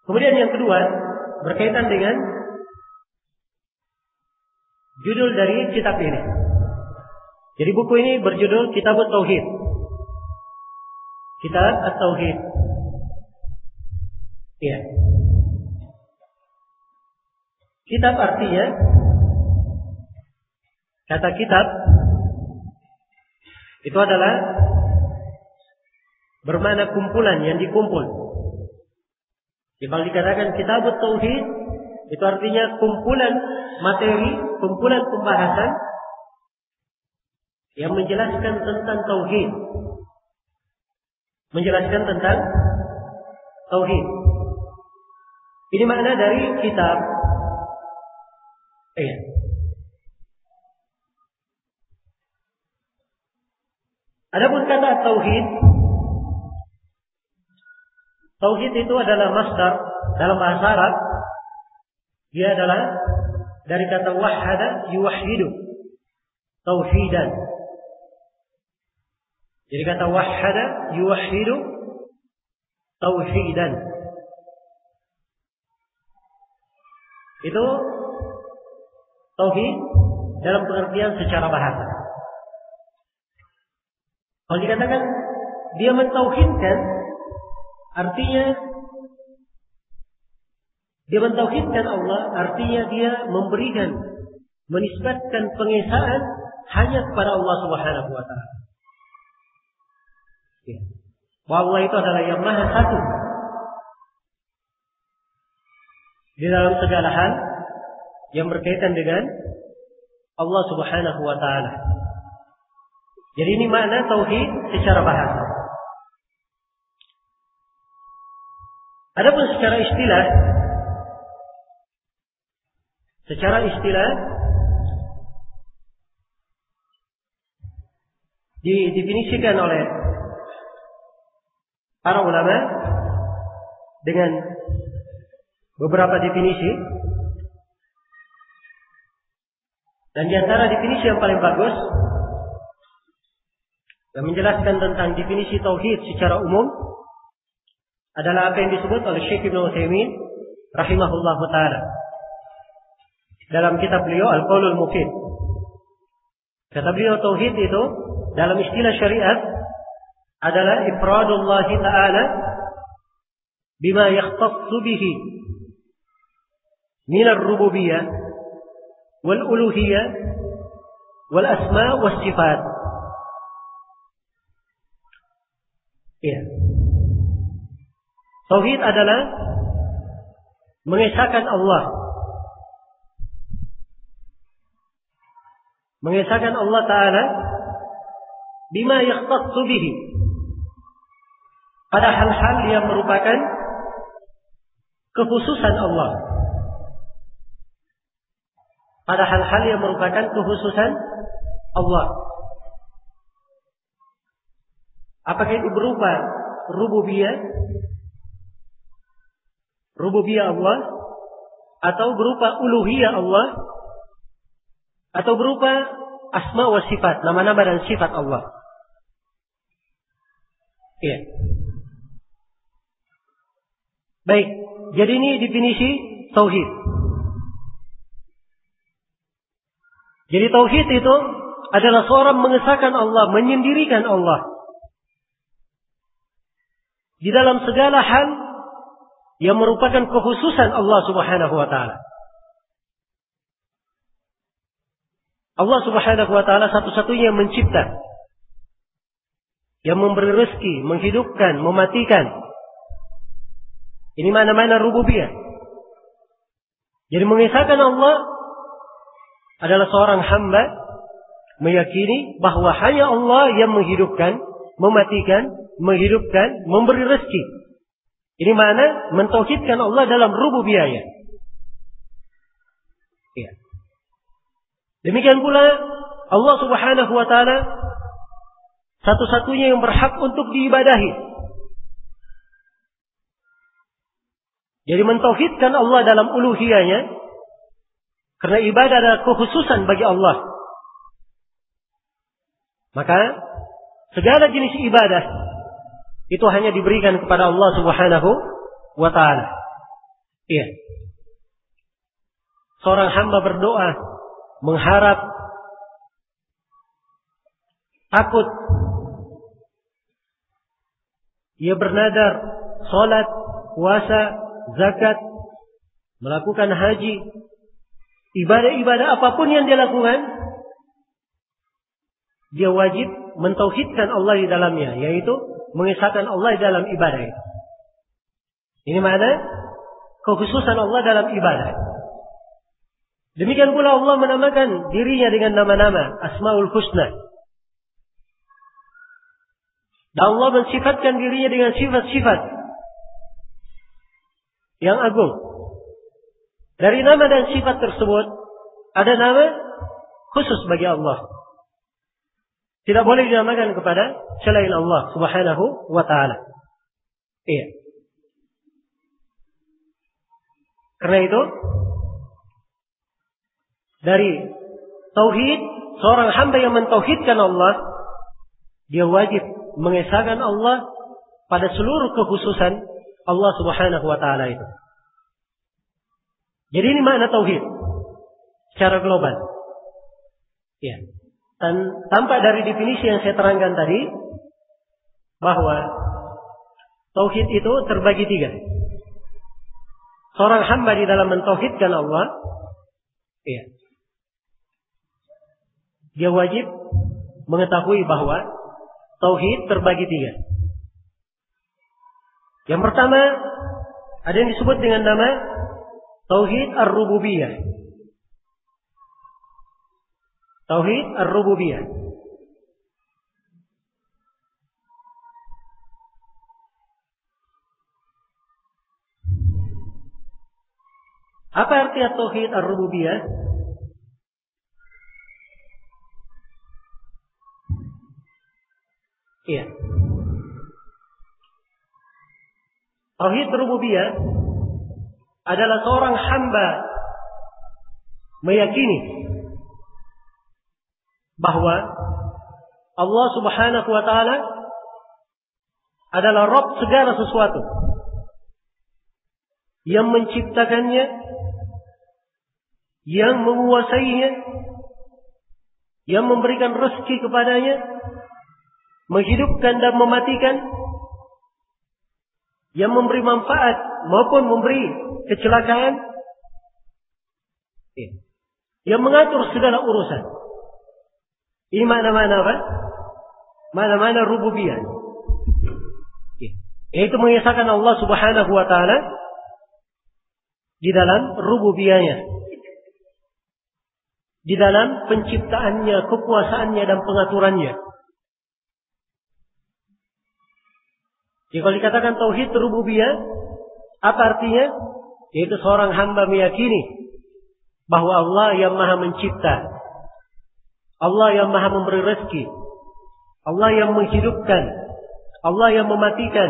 Kemudian yang kedua berkaitan dengan judul dari kitab ini. Jadi buku ini berjudul Kitab Tauhid. Kitab At-Tauhid. Iya. Kitab artinya, kata kitab itu adalah bermakna kumpulan yang dikumpul. Jadi kalau dikatakan Kitab Tauhid, itu artinya kumpulan materi, kumpulan pembahasan yang menjelaskan tentang tauhid. Menjelaskan tentang tauhid. Ini makna dari kitab. Adapun kata tauhid, tauhid itu adalah masdar dalam bahasa Arab. Dia adalah dari kata wahhada yuwahhidu, tauhidan. Jadi kata wahhada yuwahhidu tauhidan. Itu tauhid dalam pengertian secara bahasa. Kalau dikatakan dia mentauhidkan, artinya dia mentauhidkan Allah, artinya dia memberikan, menisbatkan pengesaan hanya kepada Allah Subhanahu wa taala. Bahwa Allah itu adalah yang Maha Satu di dalam segala hal yang berkaitan dengan Allah Subhanahu wa taala. Jadi ini makna tauhid secara bahasa. Adapun secara istilah didefinisikan oleh para ulama dengan beberapa definisi. Dan di antara definisi yang paling bagus yang menjelaskan tentang definisi tauhid secara umum adalah apa yang disebut oleh Syekh Ibnu Utsaimin rahimahullahu taala dalam kitab beliau Al-Qaulul Mufid. Kata beliau tauhid itu dalam istilah syariat adalah ifradullah ta'ala bima yakhtassu bihi min ar-rububiyyah wal uluhiyyah wal asma' was sifat. Ya. Tauhid adalah mengesahkan Allah. Mengesahkan Allah Ta'ala bima yakhtassu bihi, pada hal-hal yang merupakan kekhususan Allah. Pada hal-hal yang merupakan kekhususan Allah. Apakah itu berupa rububiyah Allah, atau berupa uluhiyah Allah, atau berupa asma wa sifat, nama-nama dan sifat Allah. Iya. Baik, jadi ini definisi tauhid. Jadi tauhid itu adalah seorang mengesahkan Allah, menyendirikan Allah di dalam segala hal yang merupakan kekhususan Allah Subhanahu wa taala. Allah Subhanahu wa taala satu-satunya yang mencipta, yang memberi rezeki, menghidupkan, mematikan. Ini mana-mana rububiyah. Jadi mengesahkan Allah adalah seorang hamba meyakini bahwa hanya Allah yang menghidupkan, mematikan, menghidupkan, memberi rezeki. Ini mana mentauhidkan Allah dalam rububiyahnya. Ya. Demikian pula Allah Subhanahu wa taala satu-satunya yang berhak untuk diibadahi. Jadi mentauhidkan Allah dalam uluhiyahnya, karena ibadah adalah kekhususan bagi Allah. Maka segala jenis ibadah itu hanya diberikan kepada Allah Subhanahu wa taala. Iya. Seorang hamba berdoa, mengharap, takut. Ia bernadar, salat, puasa, zakat, melakukan haji, ibadah-ibadah apapun yang dia lakukan, dia wajib mentauhidkan Allah di dalamnya, yaitu mengesahkan Allah di dalam ibadah itu. Ini makna kekhususan Allah dalam ibadah. Demikian pula Allah menamakan dirinya dengan nama-nama Asmaul Husna. Dan Allah mensifatkan dirinya dengan sifat-sifat yang agung. Dari nama dan sifat tersebut ada nama khusus bagi Allah. Tidak boleh dinamakan kepada selain Allah Subhanahu wa ta'ala. Iya. Karena itu dari tauhid, seorang hamba yang mentauhidkan Allah, dia wajib mengesahkan Allah pada seluruh kekhususan Allah Subhanahu wa ta'ala itu. Jadi ini makna tauhid secara global. Ya. Dan tampak dari definisi yang saya terangkan tadi bahwa tauhid itu terbagi 3. Seorang hamba di dalam mentauhidkan Allah, ya, dia wajib mengetahui bahwa tauhid terbagi 3. Yang pertama ada yang disebut dengan nama tauhid ar-rububiyah. Tauhid ar-rububiyah. Apa arti tauhid ar-rububiyah? Iya. Tauhid rububiyah adalah seorang hamba meyakini bahwa Allah Subhanahu wa ta'ala adalah Rabb segala sesuatu, yang menciptakannya, yang menguasainya, yang memberikan rezeki kepadanya, menghidupkan dan mematikan, yang memberi manfaat maupun memberi kecelakaan, yang mengatur segala urusan. Ini mana-mana apa? Mana-mana rububiyah. Yaitu mengesahkan Allah Subhanahu wa ta'ala di dalam rububiyahnya, di dalam penciptaannya, kekuasaannya dan pengaturannya. Jadi kalau dikatakan tauhid rububiyah, apa artinya? Yaitu seorang hamba meyakini bahwa Allah yang maha mencipta, Allah yang maha memberi rezeki, Allah yang menghidupkan, Allah yang mematikan,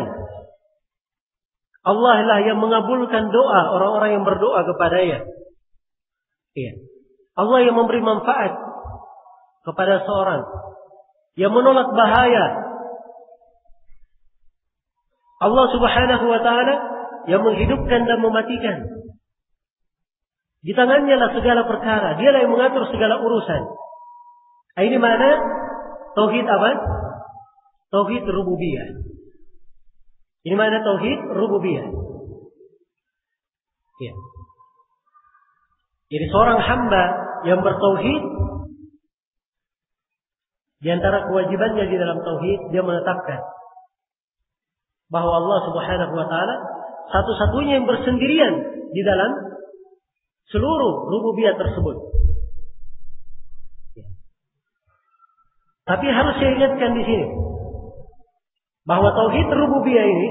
Allah lah yang mengabulkan doa orang-orang yang berdoa kepadanya. Iya. Allah yang memberi manfaat kepada seorang, yang menolak bahaya. Allah Subhanahu wa ta'ala yang menghidupkan dan mematikan. Di tangannya lah segala perkara, dialah yang mengatur segala urusan. Ini mana tauhid apa? Tauhid rububiyah. Ini mana tauhid rububiyah. Ya. Jadi seorang hamba yang bertauhid, di antara kewajibannya di dalam tauhid, dia menetapkan bahwa Allah Subhanahu wa ta'ala satu-satunya yang bersendirian di dalam seluruh rububiyah tersebut. Tapi harus saya ingatkan di sini bahwa tauhid rububiyah ini,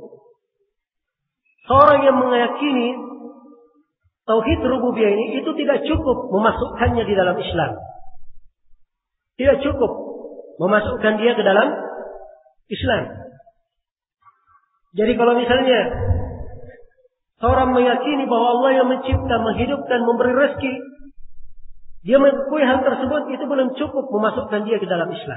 seorang yang meyakini tauhid rububiyah ini, itu tidak cukup memasukkannya di dalam Islam. Tidak cukup memasukkan dia ke dalam Islam. Jadi kalau misalnya seorang meyakini bahwa Allah yang mencipta, menghidupkan, memberi rezeki, dia mengakui hal tersebut, itu belum cukup memasukkan dia ke dalam Islam.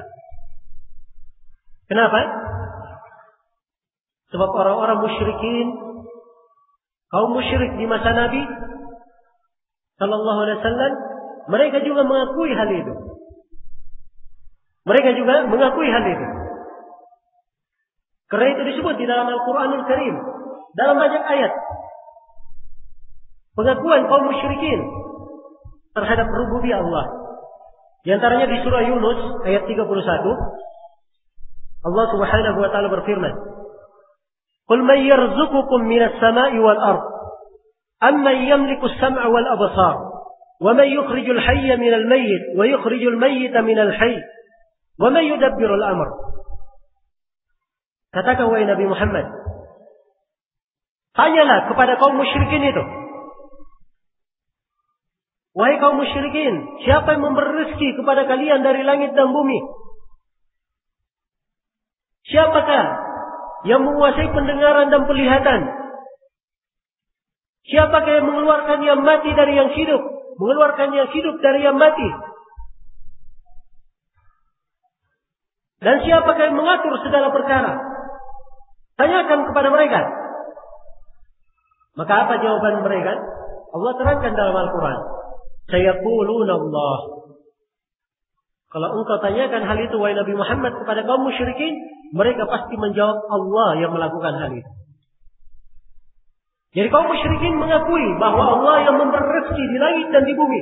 Kenapa? Sebab orang-orang musyrikin kaum musyrik di masa Nabi sallallahu alaihi wasallam, mereka juga mengakui hal itu. Mereka juga mengakui hal itu. Karena itu disebut di dalam Al-Qur'anul Karim dalam banyak ayat pengakuan kaum musyrikin terhadap rububiyah Allah. Di antaranya di surah Yunus ayat 31, Allah Subhanahu wa taala berfirman, "Qul man yarzuqukum minas sama'i wal ard, amman yamliku as-sam'a wal absar, wa man yukhrijul hayya minal mayyit wa yukhrijul mayyita minal hayy, wa man yudabbirul amr." Katakan wahai Nabi Muhammad, tanyalah kepada kaum musyrikin itu, wahai kaum musyrikin, siapa yang memberi rezeki kepada kalian dari langit dan bumi? Siapakah yang menguasai pendengaran dan penglihatan? Siapakah yang mengeluarkan yang mati dari yang hidup, mengeluarkan yang hidup dari yang mati? Dan siapakah yang mengatur segala perkara? Tanyakan kepada mereka. Maka apa jawaban mereka? Allah terangkan dalam Al-Quran, sayaquluna Allah. Kalau engkau tanyakan hal itu wahai Nabi Muhammad kepada kaum musyrikin, mereka pasti menjawab Allah yang melakukan hal itu. Jadi kaum musyrikin mengakui bahwa Allah yang memberi rezeki di langit dan di bumi.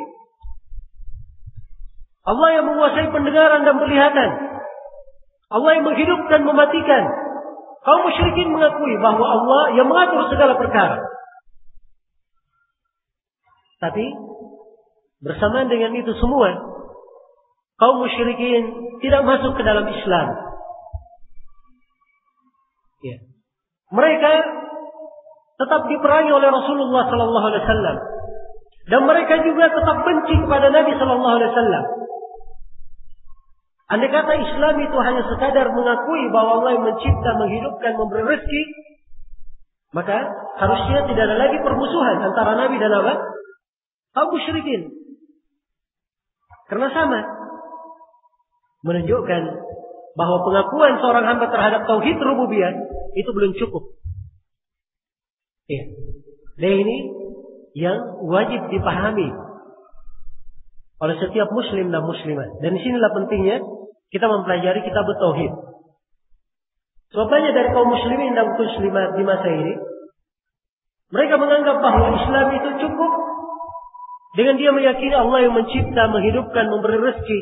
Allah yang menguasai pendengaran dan penglihatan. Allah yang menghidupkan, mematikan. Kaum musyrikin mengakui bahwa Allah yang mengatur segala perkara. Tapi bersamaan dengan itu semua, kaum musyrikin tidak masuk ke dalam Islam. Ya. Mereka tetap diperangi oleh Rasulullah sallallahu alaihi wasallam, dan mereka juga tetap benci kepada Nabi sallallahu alaihi wasallam. Andai kata Islam itu hanya sekadar mengakui bahwa Allah yang mencipta, menghidupkan, memberi rezeki, maka harusnya tidak ada lagi permusuhan antara Nabi dan kaum musyrikin. Karena sama, menunjukkan bahwa pengakuan seorang hamba terhadap tauhid rububiyah itu belum cukup. Ya. Dan ini yang wajib dipahami oleh setiap muslim dan muslimat. Dan disinilah pentingnya kita mempelajari kitab tauhid. Sebab banyak dari kaum muslimin dan muslimat di masa ini, mereka menganggap bahwa Islam itu cukup dengan dia meyakini Allah yang mencipta, menghidupkan, memberi rezeki.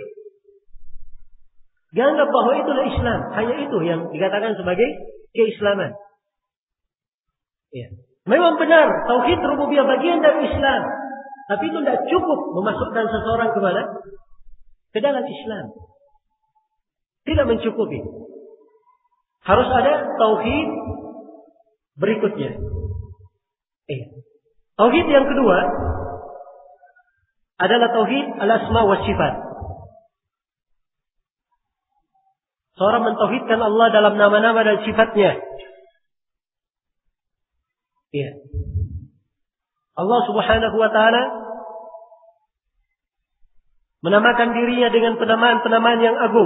Dia anggap bahwa itulah Islam. Hanya itu yang dikatakan sebagai keislaman. Ya. Memang benar, tauhid rububiyah bagian dari Islam. Tapi itu tidak cukup memasukkan seseorang ke mana? Ke dalam Islam. Tidak mencukupi. Harus ada tauhid berikutnya. Tauhid yang kedua adalah tauhid al-asma wa sifat. Seorang mentauhidkan Allah dalam nama-nama dan sifatnya. Ya. Allah Subhanahu wa taala menamakan dirinya dengan penamaan-penamaan yang agung.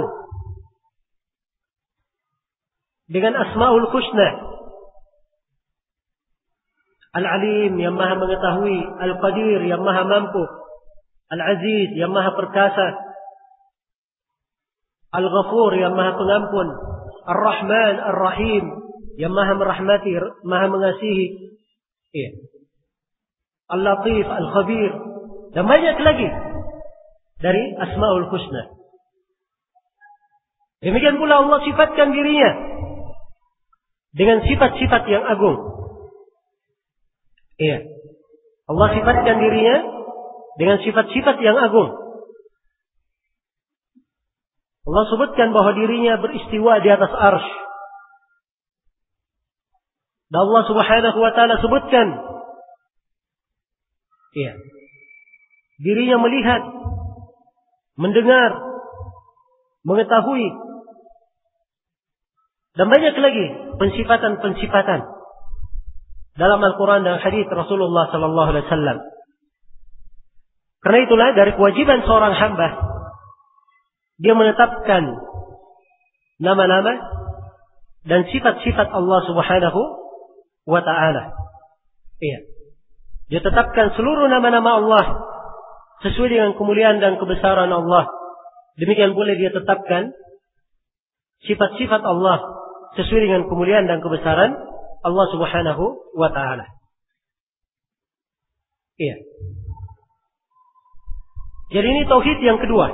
Dengan Asmaul Husna. Al-Alim yang maha mengetahui, Al-Qadir yang maha mampu, Al-Aziz yang maha perkasa, Al-Ghafur yang maha pengampun, Ar-Rahman Ar-Rahim yang maha merahmati, maha mengasihi. Ya. Al-Latif, Al-Khabir, dan banyak lagi dari Asmaul Husna. Demikian pula Allah sifatkan dirinya dengan sifat-sifat yang agung. Iya. Allah sifatkan dirinya dengan sifat-sifat yang agung. Allah sebutkan bahwa dirinya beristiwa di atas arsy. Dan Allah Subhanahu wa taala sebutkan, iya, dirinya melihat, mendengar, mengetahui, dan banyak lagi pensifatan-pensifatan dalam Al-Quran dan hadits Rasulullah sallallahu alaihi wasallam. Karena itulah dari kewajiban seorang hamba dia menetapkan nama-nama dan sifat-sifat Allah Subhanahu wa ta'ala. Iya. Dia tetapkan seluruh nama-nama Allah sesuai dengan kemuliaan dan kebesaran Allah. Demikian pula dia tetapkan sifat-sifat Allah sesuai dengan kemuliaan dan kebesaran Allah Subhanahu wa taala. Iya. Jadi ini tauhid yang kedua.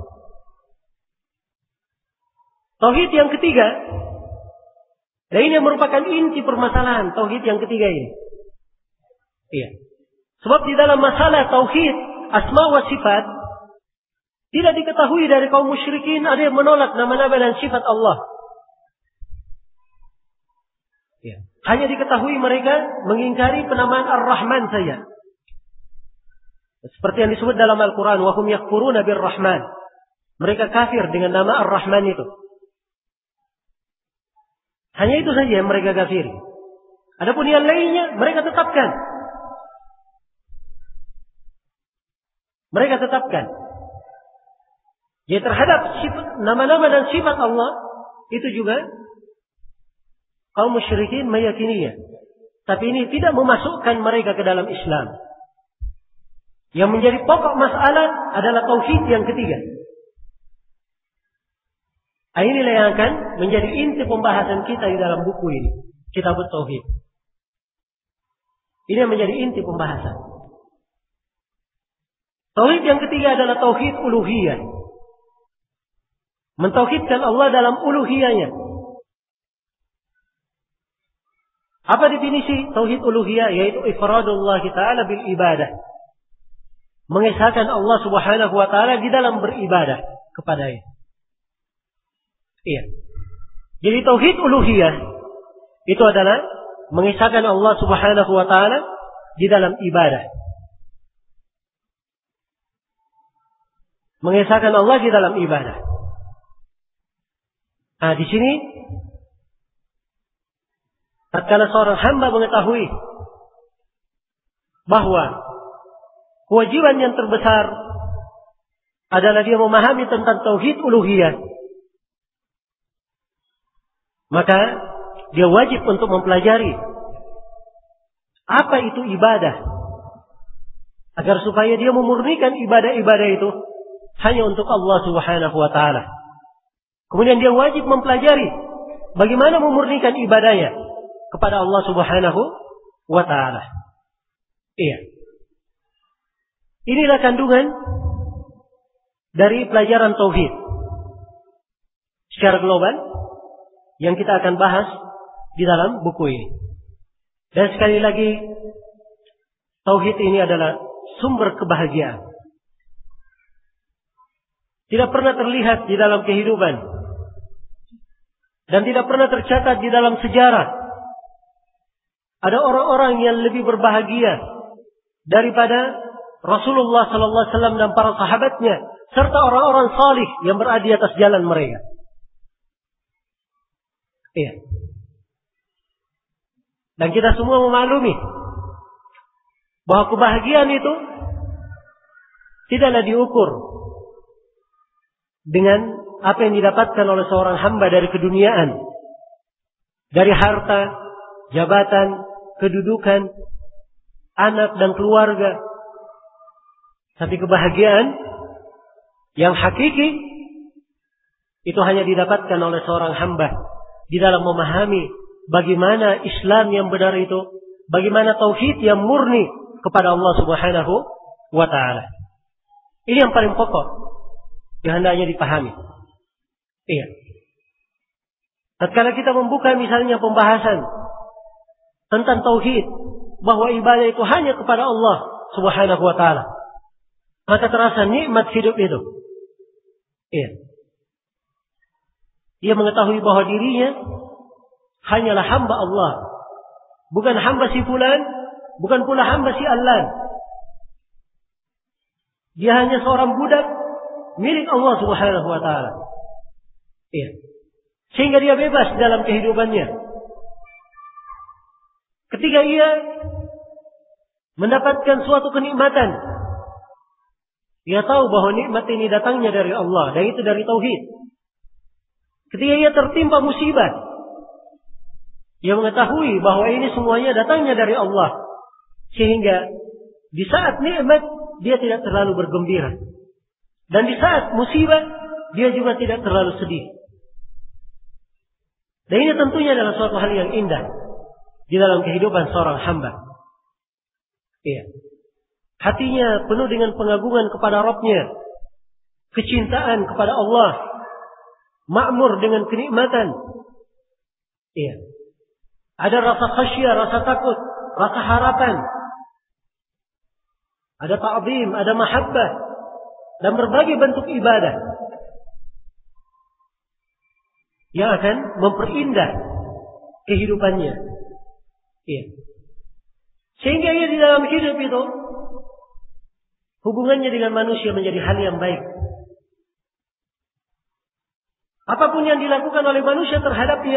Tauhid yang ketiga, dan ini yang merupakan inti permasalahan tauhid yang ketiga ini. Iya. Sebab di dalam masalah tauhid asma wa sifat tidak diketahui dari kaum musyrikin ada yang menolak nama-nama dan sifat Allah. Ya. Hanya diketahui mereka mengingkari penamaan Ar-Rahman saja. Seperti yang disebut dalam Al-Quran, وَهُمْ يَكْفُرُونَ بِالرَّحْمَنِ. Mereka kafir dengan nama Ar-Rahman itu. Hanya itu saja yang mereka kafir. Adapun yang lainnya mereka tetapkan. Mereka tetapkan. Jadi terhadap nama-nama dan sifat Allah itu juga kaum musyrikin meyakininya. Tapi ini tidak memasukkan mereka ke dalam Islam. Yang menjadi pokok masalah adalah tauhid yang ketiga. Inilah yang akan menjadi inti pembahasan kita di dalam buku ini, Kitab Tauhid. Ini yang menjadi inti pembahasan. Tauhid yang ketiga adalah tauhid uluhiyah. Mentauhidkan Allah dalam uluhiyahnya. Apa definisi tauhid uluhiyah? Yaitu ifradullah ta'ala bil ibadah. Mengesahkan Allah Subhanahu wa taala di dalam beribadah kepadanya. Iya. Jadi tauhid uluhiyah itu adalah mengesahkan Allah Subhanahu wa taala di dalam ibadah. Mengesahkan Allah di dalam ibadah. Nah, di sini tatkala seorang hamba mengetahui bahwa kewajiban yang terbesar adalah dia memahami tentang tauhid uluhiyah, maka dia wajib untuk mempelajari apa itu ibadah, agar supaya dia memurnikan ibadah-ibadah itu hanya untuk Allah Subhanahu wa taala. Kemudian dia wajib mempelajari bagaimana memurnikan ibadahnya kepada Allah Subhanahu wa taala. Iya. Inilah kandungan dari pelajaran tauhid secara global yang kita akan bahas di dalam buku ini. Dan sekali lagi, tauhid ini adalah sumber kebahagiaan. Tidak pernah terlihat di dalam kehidupan dan tidak pernah tercatat di dalam sejarah ada orang-orang yang lebih berbahagia daripada Rasulullah sallallahu alaihi wasallam dan para sahabatnya serta orang-orang salih yang berada di atas jalan mereka. Iya. Dan kita semua memaklumi bahwa kebahagiaan itu tidaklah diukur dengan apa yang didapatkan oleh seorang hamba dari keduniaan, dari harta, jabatan, kedudukan, anak dan keluarga. Tapi kebahagiaan yang hakiki itu hanya didapatkan oleh seorang hamba di dalam memahami bagaimana Islam yang benar itu, bagaimana tauhid yang murni kepada Allah Subhanahu wa taala. Ini yang paling pokok yang hendaknya dipahami. Iya. Tatkala kita membuka misalnya pembahasan tentang tauhid, bahwa ibadah itu hanya kepada Allah Subhanahu wa taala, maka terasa nikmat hidup itu. Iya. Dia mengetahui bahwa dirinya hanyalah hamba Allah, bukan hamba si fulan, bukan pula hamba si allan. Dia hanya seorang budak milik Allah Subhanahu wa taala. Iya. Sehingga dia bebas dalam kehidupannya. Ketika ia mendapatkan suatu kenikmatan, dia tahu bahwa nikmat ini datangnya dari Allah, dan itu dari tauhid. Ketika ia tertimpa musibah, dia mengetahui bahwa ini semuanya datangnya dari Allah, Sehingga di saat nikmat dia tidak terlalu bergembira. Dan di saat musibah dia juga tidak terlalu sedih. Dan ini tentunya adalah suatu hal yang indah di dalam kehidupan seorang hamba. Iya. Hatinya penuh dengan pengagungan kepada Rabb-Nya, kecintaan kepada Allah, makmur dengan kenikmatan. Iya. Ada rasa khasyah, rasa takut, rasa harapan. Ada ta'zim, ada mahabbah, dan berbagai bentuk ibadah yang akan memperindah kehidupannya. Iya. Sehingga ia di dalam hidup itu hubungannya dengan manusia menjadi hal yang baik. Apapun yang dilakukan oleh manusia terhadapnya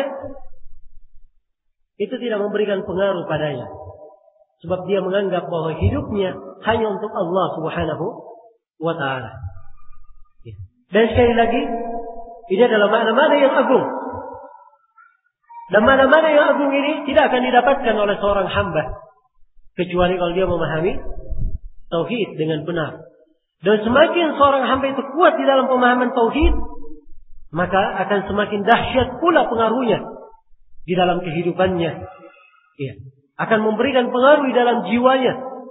itu tidak memberikan pengaruh padanya. Sebab dia menganggap bahwa hidupnya hanya untuk Allah Subhanahu wa ta'ala. Dan sekali lagi, ini adalah makna-makna yang agung. Dan makna-makna yang agung ini tidak akan didapatkan oleh seorang hamba kecuali kalau dia memahami tauhid dengan benar. Dan semakin seorang hamba itu kuat di dalam pemahaman tauhid, maka akan semakin dahsyat pula pengaruhnya di dalam kehidupannya. Ya. Akan memberikan pengaruh di dalam jiwanya.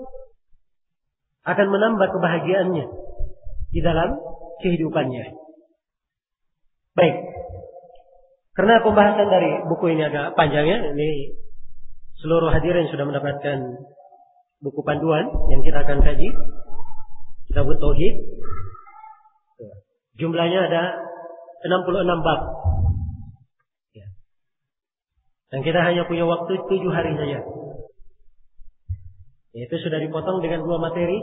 Akan menambah kebahagiaannya di dalam kehidupannya. Baik. Karena pembahasan dari buku ini agak panjang ya. Ini seluruh hadirin sudah mendapatkan buku panduan yang kita akan kaji. Kitab Tauhid. Jumlahnya ada 66 bab. Dan kita hanya punya waktu 7 hari saja. Itu sudah dipotong dengan 2 materi.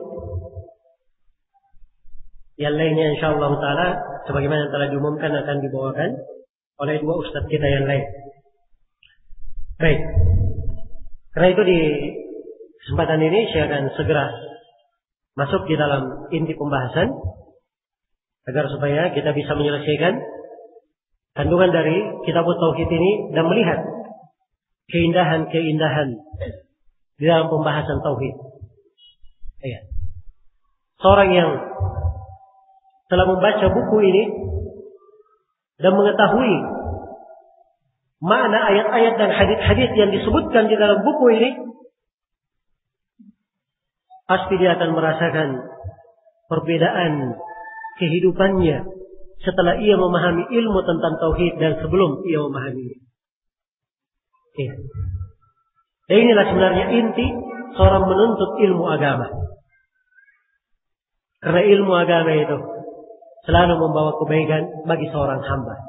Yang lainnya insyaallah ta'ala sebagaimana yang telah diumumkan akan dibawakan oleh 2 ustaz kita yang lain. Baik. Karena itu di kesempatan ini saya akan segera masuk di dalam inti pembahasan agar supaya kita bisa menyelesaikan kandungan dari kitab Tauhid ini dan melihat keindahan-keindahan di dalam pembahasan tauhid. Ya. Seorang yang telah membaca buku ini dan mengetahui makna ayat-ayat dan hadis-hadis yang disebutkan di dalam buku ini, pasti dia akan merasakan perbedaan kehidupannya setelah ia memahami ilmu tentang tauhid dan sebelum ia memahaminya. Ya. Dan inilah sebenarnya inti seorang menuntut ilmu agama. Karena ilmu agama itu selalu membawa kebaikan bagi seorang hamba.